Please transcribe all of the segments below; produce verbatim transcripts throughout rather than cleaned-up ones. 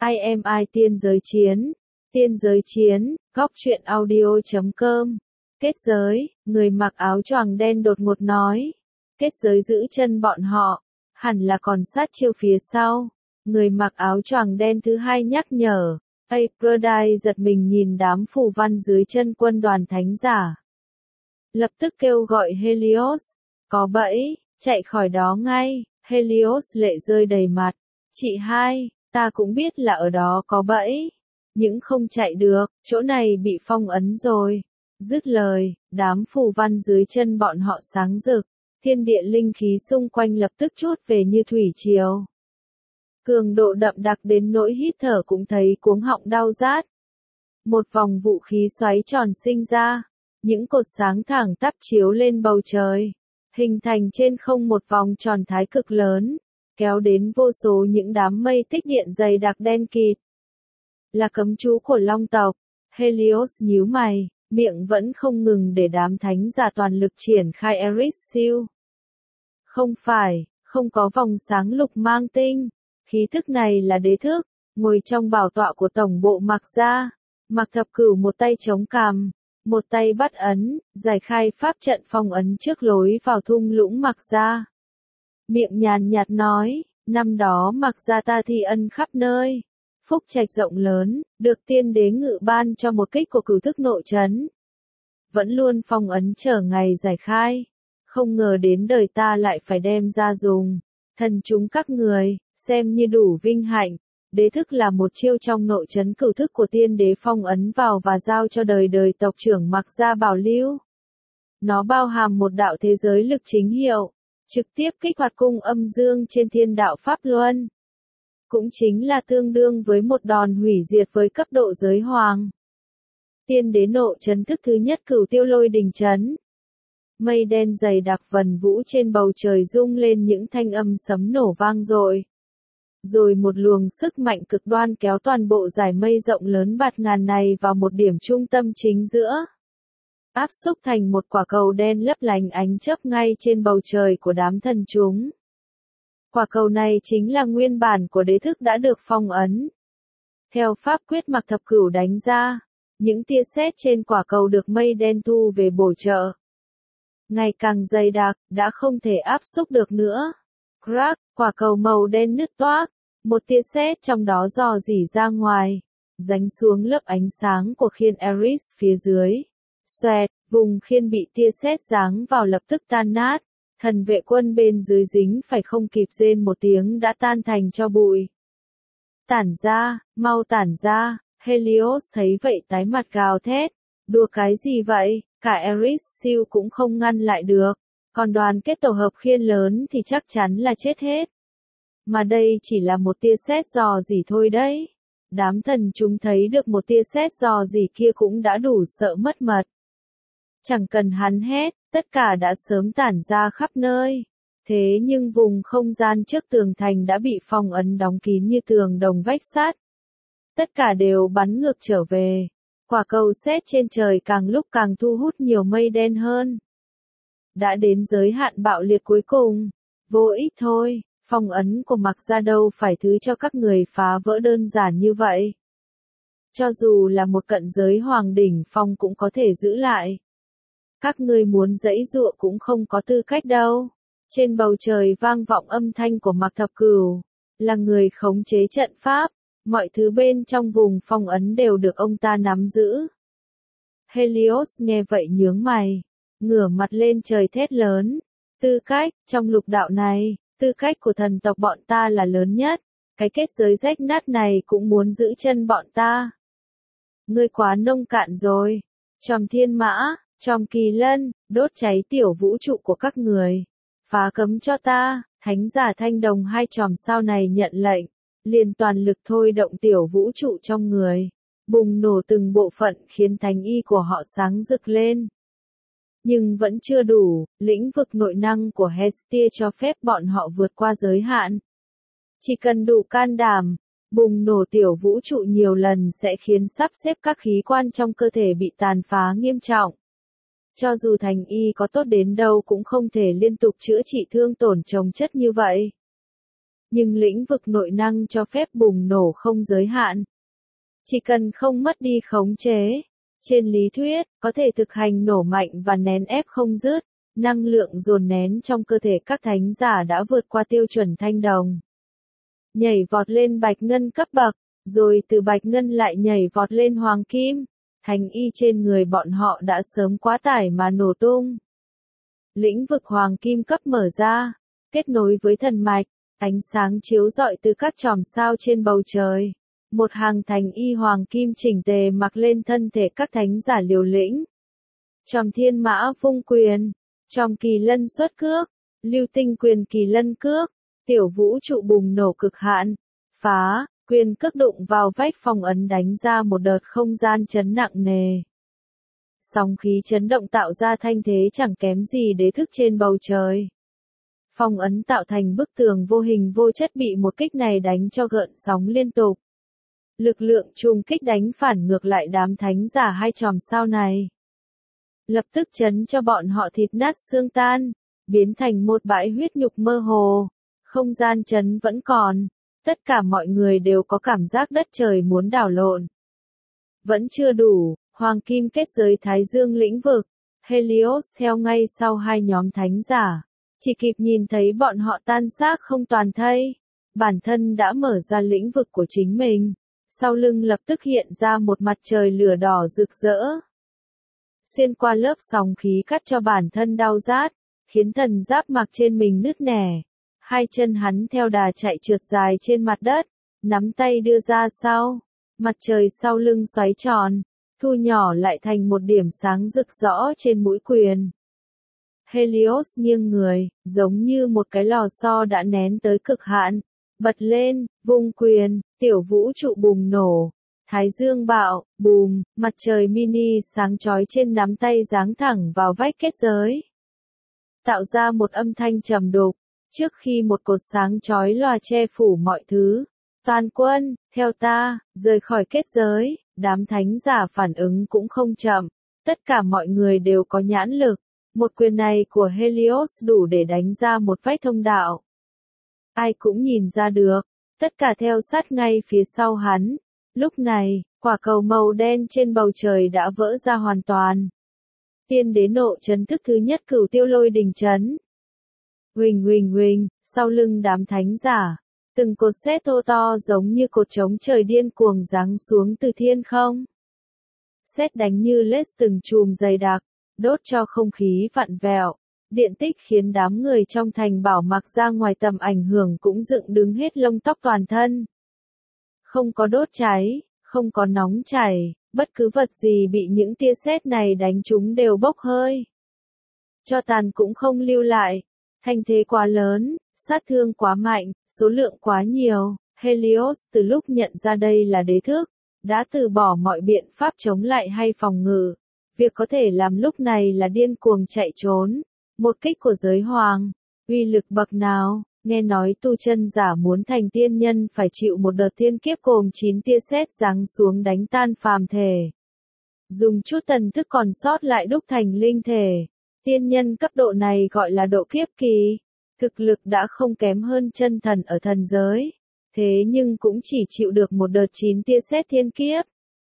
I am I tiên giới chiến. Tiên giới chiến, góc truyện audio chấm com. Kết giới, người mặc áo choàng đen đột ngột nói. Kết giới giữ chân bọn họ, hẳn là còn sát chiêu phía sau. Người mặc áo choàng đen thứ hai nhắc nhở. Aphrodite giật mình nhìn đám phù văn dưới chân quân đoàn thánh giả. Lập tức kêu gọi Helios. Có bẫy, chạy khỏi đó ngay. Helios lệ rơi đầy mặt. Chị hai, ta cũng biết là ở đó có bẫy. Nhưng không chạy được, chỗ này bị phong ấn rồi. Dứt lời, đám phù văn dưới chân bọn họ sáng rực. Thiên địa linh khí xung quanh lập tức trút về như thủy triều. Cường độ đậm đặc đến nỗi hít thở cũng thấy cuống họng đau rát. Một vòng vũ khí xoáy tròn sinh ra. Những cột sáng thẳng tắp chiếu lên bầu trời. Hình thành trên không một vòng tròn thái cực lớn. Kéo đến vô số những đám mây tích điện dày đặc đen kịt. Là cấm chú của Long tộc. Helios nhíu mày, miệng vẫn không ngừng để đám thánh giả toàn lực triển khai Eris Seal. Không phải, không có vòng sáng lục mang tinh. Khí thức này là đế thức, ngồi trong bảo tọa của tổng bộ Mạc Gia. Mạc Thập Cửu một tay chống cằm, một tay bắt ấn, giải khai pháp trận phong ấn trước lối vào thung lũng Mạc Gia. Miệng nhàn nhạt nói, năm đó Mạc Gia ta thi ân khắp nơi. Phúc trạch rộng lớn, được tiên đế ngự ban cho một kích của cửu thức nội trấn. Vẫn luôn phong ấn chờ ngày giải khai. Không ngờ đến đời ta lại phải đem ra dùng. Thần chúng các người, xem như đủ vinh hạnh. Đế thức là một chiêu trong nội trấn cửu thức của tiên đế phong ấn vào và giao cho đời đời tộc trưởng Mạc Gia bảo lưu. Nó bao hàm một đạo thế giới lực chính hiệu, trực tiếp kích hoạt cung âm dương trên thiên đạo Pháp Luân. Cũng chính là tương đương với một đòn hủy diệt với cấp độ giới hoàng. Tiên đế nộ trấn thức thứ nhất cửu tiêu lôi đình trấn. Mây đen dày đặc vần vũ trên bầu trời rung lên những thanh âm sấm nổ vang dội. Rồi một luồng sức mạnh cực đoan kéo toàn bộ dải mây rộng lớn bạt ngàn này vào một điểm trung tâm chính giữa. Áp xúc thành một quả cầu đen lấp lánh ánh chớp ngay trên bầu trời của đám thần chúng. Quả cầu này chính là nguyên bản của đế thức đã được phong ấn. Theo pháp quyết Mạc Thập Cửu đánh ra, những tia sét trên quả cầu được mây đen thu về bổ trợ. Ngày càng dày đặc, đã không thể áp xúc được nữa. Crack, quả cầu màu đen nứt toác, một tia sét trong đó rò rỉ ra ngoài, ránh xuống lớp ánh sáng của khiên Eris phía dưới. Xoẹt, vùng khiên bị tia sét giáng vào lập tức tan nát. Thần vệ quân bên dưới dính phải không kịp rên một tiếng đã tan thành cho bụi. Tản ra, mau tản ra, Helios thấy vậy tái mặt gào thét. Đùa cái gì vậy, cả Eris Seal cũng không ngăn lại được. Còn đoàn kết tổ hợp khiên lớn thì chắc chắn là chết hết. Mà đây chỉ là một tia sét rò rỉ thôi đấy. Đám thần chúng thấy được một tia sét rò rỉ kia cũng đã đủ sợ mất mật. Chẳng cần hắn hét, tất cả đã sớm tản ra khắp nơi. Thế nhưng vùng không gian trước tường thành đã bị phong ấn đóng kín như tường đồng vách sắt. Tất cả đều bắn ngược trở về. Quả cầu sét trên trời càng lúc càng thu hút nhiều mây đen hơn. Đã đến giới hạn bạo liệt cuối cùng. Vô ích thôi, phong ấn của Mạc Gia đâu phải thứ cho các người phá vỡ đơn giản như vậy. Cho dù là một cận giới hoàng đỉnh phong cũng có thể giữ lại. Các ngươi muốn giãy giụa cũng không có tư cách đâu. Trên bầu trời vang vọng âm thanh của Mạc Thập Cửu. Là người khống chế trận pháp. Mọi thứ bên trong vùng phong ấn đều được ông ta nắm giữ. Helios nghe vậy nhướng mày. Ngửa mặt lên trời thét lớn. Tư cách, trong lục đạo này, tư cách của thần tộc bọn ta là lớn nhất. Cái kết giới rách nát này cũng muốn giữ chân bọn ta. Ngươi quá nông cạn rồi. Tròm thiên mã, tròm kỳ lân, đốt cháy tiểu vũ trụ của các người. Phá cấm cho ta, thánh giả thanh đồng hai tròm sao này nhận lệnh. Liền toàn lực thôi động tiểu vũ trụ trong người. Bùng nổ từng bộ phận khiến thánh y của họ sáng rực lên. Nhưng vẫn chưa đủ, lĩnh vực nội năng của Hestia cho phép bọn họ vượt qua giới hạn. Chỉ cần đủ can đảm, bùng nổ tiểu vũ trụ nhiều lần sẽ khiến sắp xếp các khí quan trong cơ thể bị tàn phá nghiêm trọng. Cho dù thành y có tốt đến đâu cũng không thể liên tục chữa trị thương tổn chồng chất như vậy. nhưng lĩnh vực nội năng cho phép bùng nổ không giới hạn. Chỉ cần không mất đi khống chế, trên lý thuyết, có thể thực hành nổ mạnh và nén ép không dứt, năng lượng dồn nén trong cơ thể các thánh giả đã vượt qua tiêu chuẩn thanh đồng. Nhảy vọt lên bạch ngân cấp bậc, rồi từ bạch ngân lại nhảy vọt lên hoàng kim, thánh y trên người bọn họ đã sớm quá tải mà nổ tung. Lĩnh vực hoàng kim cấp mở ra, kết nối với thần mạch, ánh sáng chiếu rọi từ các chòm sao trên bầu trời. Một hàng thánh y hoàng kim chỉnh tề mặc lên thân thể các thánh giả liều lĩnh. Chòm thiên mã vung quyền, chòm kỳ lân xuất cước, lưu tinh quyền kỳ lân cước, tiểu vũ trụ bùng nổ cực hạn, phá, quyền cước đụng vào vách phong ấn đánh ra một đợt không gian chấn nặng nề. Sóng khí chấn động tạo ra thanh thế chẳng kém gì đế thức trên bầu trời. Phong ấn tạo thành bức tường vô hình vô chất bị một kích này đánh cho gợn sóng liên tục. Lực lượng trùng kích đánh phản ngược lại đám thánh giả hai chòm sao này. Lập tức chấn cho bọn họ thịt nát xương tan, biến thành một bãi huyết nhục mơ hồ. Không gian chấn vẫn còn, tất cả mọi người đều có cảm giác đất trời muốn đảo lộn. Vẫn chưa đủ, hoàng kim kết giới thái dương lĩnh vực, Helios theo ngay sau hai nhóm thánh giả. Chỉ kịp nhìn thấy bọn họ tan xác không toàn thây, bản thân đã mở ra lĩnh vực của chính mình. Sau lưng lập tức hiện ra một mặt trời lửa đỏ rực rỡ. Xuyên qua lớp sóng khí cắt cho bản thân đau rát, khiến thần giáp mặc trên mình nứt nẻ. Hai chân hắn theo đà chạy trượt dài trên mặt đất, nắm tay đưa ra sau. Mặt trời sau lưng xoáy tròn, thu nhỏ lại thành một điểm sáng rực rõ trên mũi quyền. Helios nghiêng người, giống như một cái lò xo đã nén tới cực hạn. Bật lên, vung quyền, tiểu vũ trụ bùng nổ. Thái dương bạo, bùm, mặt trời mini sáng chói trên nắm tay giáng thẳng vào vách kết giới. Tạo ra một âm thanh trầm đục, trước khi một cột sáng chói lòa che phủ mọi thứ. Toàn quân, theo ta, rời khỏi kết giới, đám thánh giả phản ứng cũng không chậm. Tất cả mọi người đều có nhãn lực. Một quyền này của Helios đủ để đánh ra một vách thông đạo. Ai cũng nhìn ra được, tất cả theo sát ngay phía sau hắn. Lúc này, quả cầu màu đen trên bầu trời đã vỡ ra hoàn toàn. Tiên đế nộ chấn thức thứ nhất cửu tiêu lôi đình chấn. Huỳnh huỳnh huỳnh, sau lưng đám thánh giả, từng cột sét to to giống như cột trống trời điên cuồng giáng xuống từ thiên không. Sét đánh như lết từng chùm dày đặc, đốt cho không khí vặn vẹo. Điện tích khiến đám người trong thành bảo mặc ra ngoài tầm ảnh hưởng cũng dựng đứng hết lông tóc toàn thân. Không có đốt cháy, không có nóng chảy, bất cứ vật gì bị những tia sét này đánh trúng đều bốc hơi. Cho tàn cũng không lưu lại. Thanh thế quá lớn, sát thương quá mạnh, số lượng quá nhiều. Helios từ lúc nhận ra đây là đế thức, đã từ bỏ mọi biện pháp chống lại hay phòng ngự. Việc có thể làm lúc này là điên cuồng chạy trốn. Một kích của giới hoàng, uy lực bậc nào, nghe nói tu chân giả muốn thành tiên nhân phải chịu một đợt thiên kiếp gồm chín tia sét giáng xuống đánh tan phàm thể. Dùng chút thần thức còn sót lại đúc thành linh thể. Tiên nhân cấp độ này gọi là độ kiếp kỳ. Thực lực đã không kém hơn chân thần ở thần giới. Thế nhưng cũng chỉ chịu được một đợt chín tia sét thiên kiếp.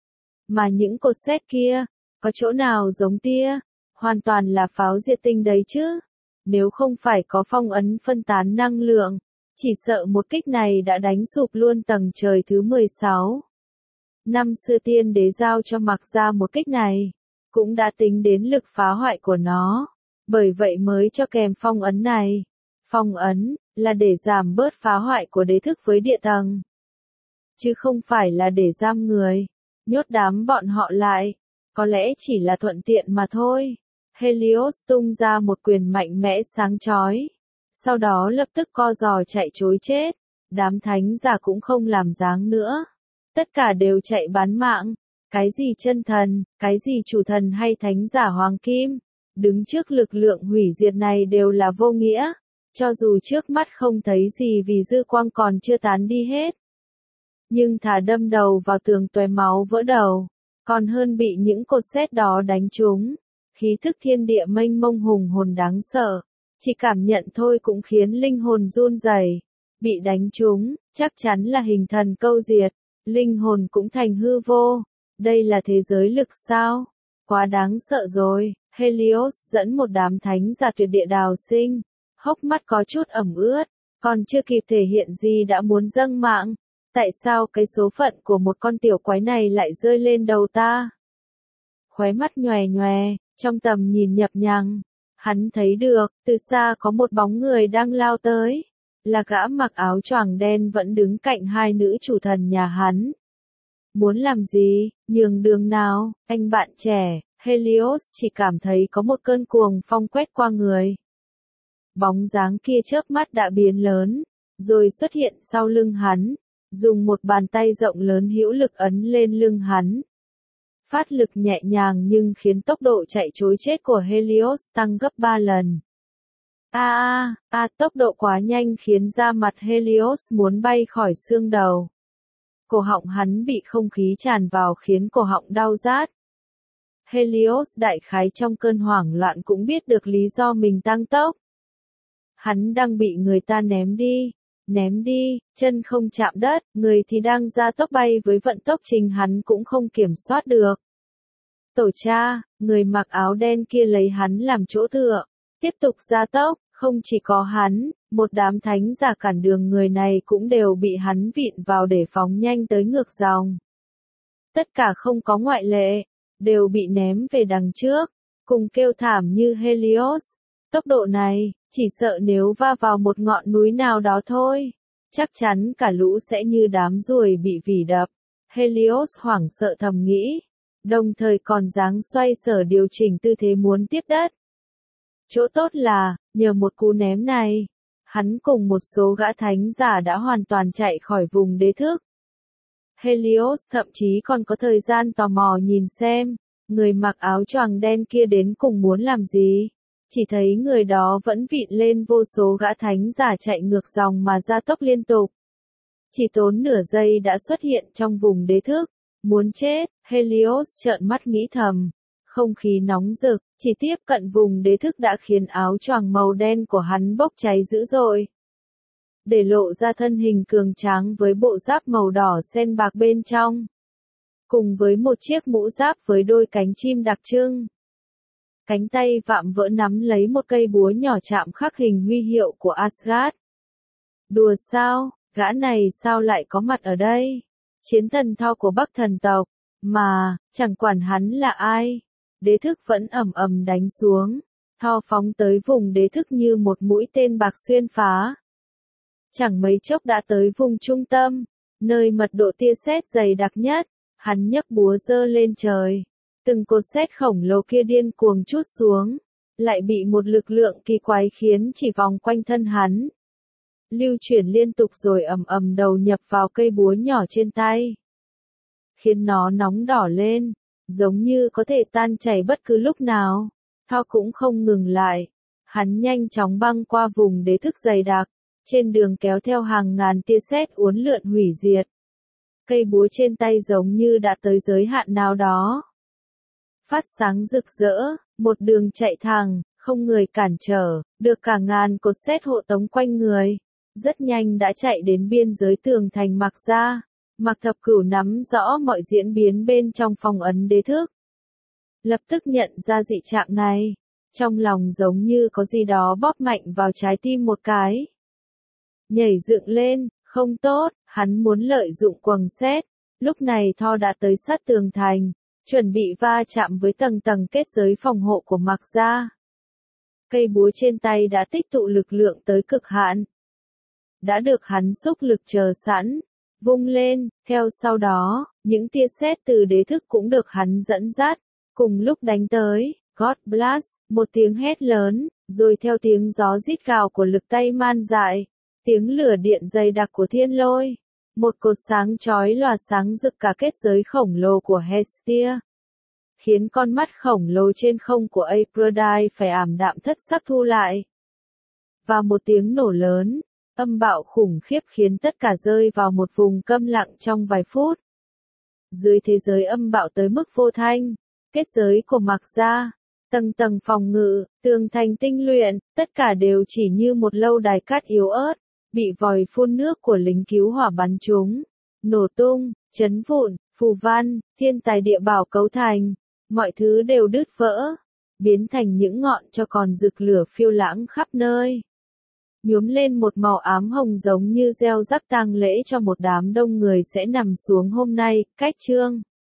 Mà những cột sét kia, có chỗ nào giống tia? Hoàn toàn là pháo diệt tinh đấy chứ. Nếu không phải có phong ấn phân tán năng lượng, chỉ sợ một kích này đã đánh sụp luôn tầng trời thứ mười sáu. Năm xưa tiên đế giao cho mặc ra một kích này, cũng đã tính đến lực phá hoại của nó. Bởi vậy mới cho kèm phong ấn này. Phong ấn, là để giảm bớt phá hoại của đế thức với địa tầng. Chứ không phải là để giam người, nhốt đám bọn họ lại. Có lẽ chỉ là thuận tiện mà thôi. Helios tung ra một quyền mạnh mẽ sáng chói. Sau đó lập tức co giò chạy trối chết. Đám thánh giả cũng không làm dáng nữa. Tất cả đều chạy bán mạng. Cái gì chân thần, cái gì chủ thần hay thánh giả hoàng kim. Đứng trước lực lượng hủy diệt này đều là vô nghĩa. Cho dù trước mắt không thấy gì vì dư quang còn chưa tán đi hết. Nhưng thà đâm đầu vào tường tóe máu vỡ đầu. Còn hơn bị những cột sét đó đánh trúng. Khí thức thiên địa mênh mông hùng hồn đáng sợ. Chỉ cảm nhận thôi cũng khiến linh hồn run rẩy. bị đánh trúng, chắc chắn là hình thần câu diệt, linh hồn cũng thành hư vô. Đây là thế giới lực sao? Quá đáng sợ rồi. Helios dẫn một đám thánh giả tuyệt địa đào sinh, hốc mắt có chút ẩm ướt, còn chưa kịp thể hiện gì đã muốn dâng mạng. Tại sao cái số phận của một con tiểu quái này lại rơi lên đầu ta? Khóe mắt nhòe nhòe, trong tầm nhìn nhập nhằng, hắn thấy được, từ xa có một bóng người đang lao tới, là gã mặc áo choàng đen vẫn đứng cạnh hai nữ chủ thần nhà hắn. Muốn làm gì, nhường đường nào, anh bạn trẻ? Helios chỉ cảm thấy có một cơn cuồng phong quét qua người. Bóng dáng kia chớp mắt đã biến lớn, rồi xuất hiện sau lưng hắn, dùng một bàn tay rộng lớn hữu lực ấn lên lưng hắn. Phát lực nhẹ nhàng nhưng khiến tốc độ chạy trối chết của Helios tăng gấp ba lần. A a, a tốc độ quá nhanh khiến da mặt Helios muốn bay khỏi xương đầu. Cổ họng hắn bị không khí tràn vào khiến cổ họng đau rát. Helios đại khái trong cơn hoảng loạn cũng biết được lý do mình tăng tốc. Hắn đang bị người ta ném đi, ném đi, chân không chạm đất, người thì đang ra tốc bay với vận tốc chính hắn cũng không kiểm soát được. Tổ cha, người mặc áo đen kia lấy hắn làm chỗ tựa, tiếp tục ra tốc, không chỉ có hắn, một đám thánh giả cản đường người này cũng đều bị hắn vịn vào để phóng nhanh tới ngược dòng. Tất cả không có ngoại lệ, đều bị ném về đằng trước, cùng kêu thảm như Helios. Tốc độ này, chỉ sợ nếu va vào một ngọn núi nào đó thôi, chắc chắn cả lũ sẽ như đám ruồi bị vỉ đập. Helios hoảng sợ thầm nghĩ, đồng thời còn dáng xoay sở điều chỉnh tư thế muốn tiếp đất. Chỗ tốt là, nhờ một cú ném này, hắn cùng một số gã thánh giả đã hoàn toàn chạy khỏi vùng đế thức. Helios thậm chí còn có thời gian tò mò nhìn xem, người mặc áo choàng đen kia đến cùng muốn làm gì. Chỉ thấy người đó vẫn vịn lên vô số gã thánh giả chạy ngược dòng mà ra tốc liên tục. Chỉ tốn nửa giây đã xuất hiện trong vùng đế thức. Muốn chết, Helios trợn mắt nghĩ thầm. Không khí nóng rực, chỉ tiếp cận vùng đế thức đã khiến áo choàng màu đen của hắn bốc cháy dữ dội. Để lộ ra thân hình cường tráng với bộ giáp màu đỏ sen bạc bên trong. Cùng với một chiếc mũ giáp với đôi cánh chim đặc trưng. Cánh tay vạm vỡ nắm lấy một cây búa nhỏ chạm khắc hình huy hiệu của Asgard. Đùa sao, gã này sao lại có mặt ở đây? Chiến thần Thor của Bắc thần tộc, mà, chẳng quản hắn là ai. Đế thức vẫn ầm ầm đánh xuống. Thor phóng tới vùng đế thức như một mũi tên bạc xuyên phá. Chẳng mấy chốc đã tới vùng trung tâm, nơi mật độ tia sét dày đặc nhất. Hắn nhấc búa giơ lên trời. Từng cột sét khổng lồ kia điên cuồng trút xuống, lại bị một lực lượng kỳ quái khiến chỉ vòng quanh thân hắn. Lưu chuyển liên tục rồi ầm ầm đầu nhập vào cây búa nhỏ trên tay. Khiến nó nóng đỏ lên, giống như có thể tan chảy bất cứ lúc nào. Thor cũng không ngừng lại. Hắn nhanh chóng băng qua vùng đế thức dày đặc, trên đường kéo theo hàng ngàn tia sét uốn lượn hủy diệt. Cây búa trên tay giống như đã tới giới hạn nào đó. Phát sáng rực rỡ, một đường chạy thẳng, không người cản trở, được cả ngàn cột sét hộ tống quanh người. Rất nhanh đã chạy đến biên giới tường thành Mạc Gia. Mạc Thập Cửu nắm rõ mọi diễn biến bên trong phong ấn đế thức. Lập tức nhận ra dị trạng này. Trong lòng giống như có gì đó bóp mạnh vào trái tim một cái. Nhảy dựng lên, không tốt, hắn muốn lợi dụng quầng sét. Lúc này Thor đã tới sát tường thành. Chuẩn bị va chạm với tầng tầng kết giới phòng hộ của Mạc Gia. Cây búa trên tay đã tích tụ lực lượng tới cực hạn. Đã được hắn xúc lực chờ sẵn, vung lên, theo sau đó, những tia sét từ đế thức cũng được hắn dẫn dắt, cùng lúc đánh tới, God Blast, một tiếng hét lớn, rồi theo tiếng gió rít gào của lực tay man dại, tiếng lửa điện dày đặc của thiên lôi. Một cột sáng chói lòa sáng rực cả kết giới khổng lồ của Hestia. Khiến con mắt khổng lồ trên không của Aphrodite phải ảm đạm thất sắc thu lại. Và một tiếng nổ lớn, âm bạo khủng khiếp khiến tất cả rơi vào một vùng câm lặng trong vài phút. Dưới thế giới âm bạo tới mức vô thanh, kết giới của Mạc Gia, tầng tầng phòng ngự, tường thành tinh luyện, tất cả đều chỉ như một lâu đài cát yếu ớt. bị vòi phun nước của lính cứu hỏa bắn trúng, nổ tung, chấn vụn, phù văn, thiên tài địa bảo cấu thành, mọi thứ đều đứt vỡ, biến thành những ngọn tro còn rực lửa phiêu lãng khắp nơi. Nhuốm lên một màu ám hồng giống như gieo rắc tang lễ cho một đám đông người sẽ nằm xuống hôm nay, cách chương.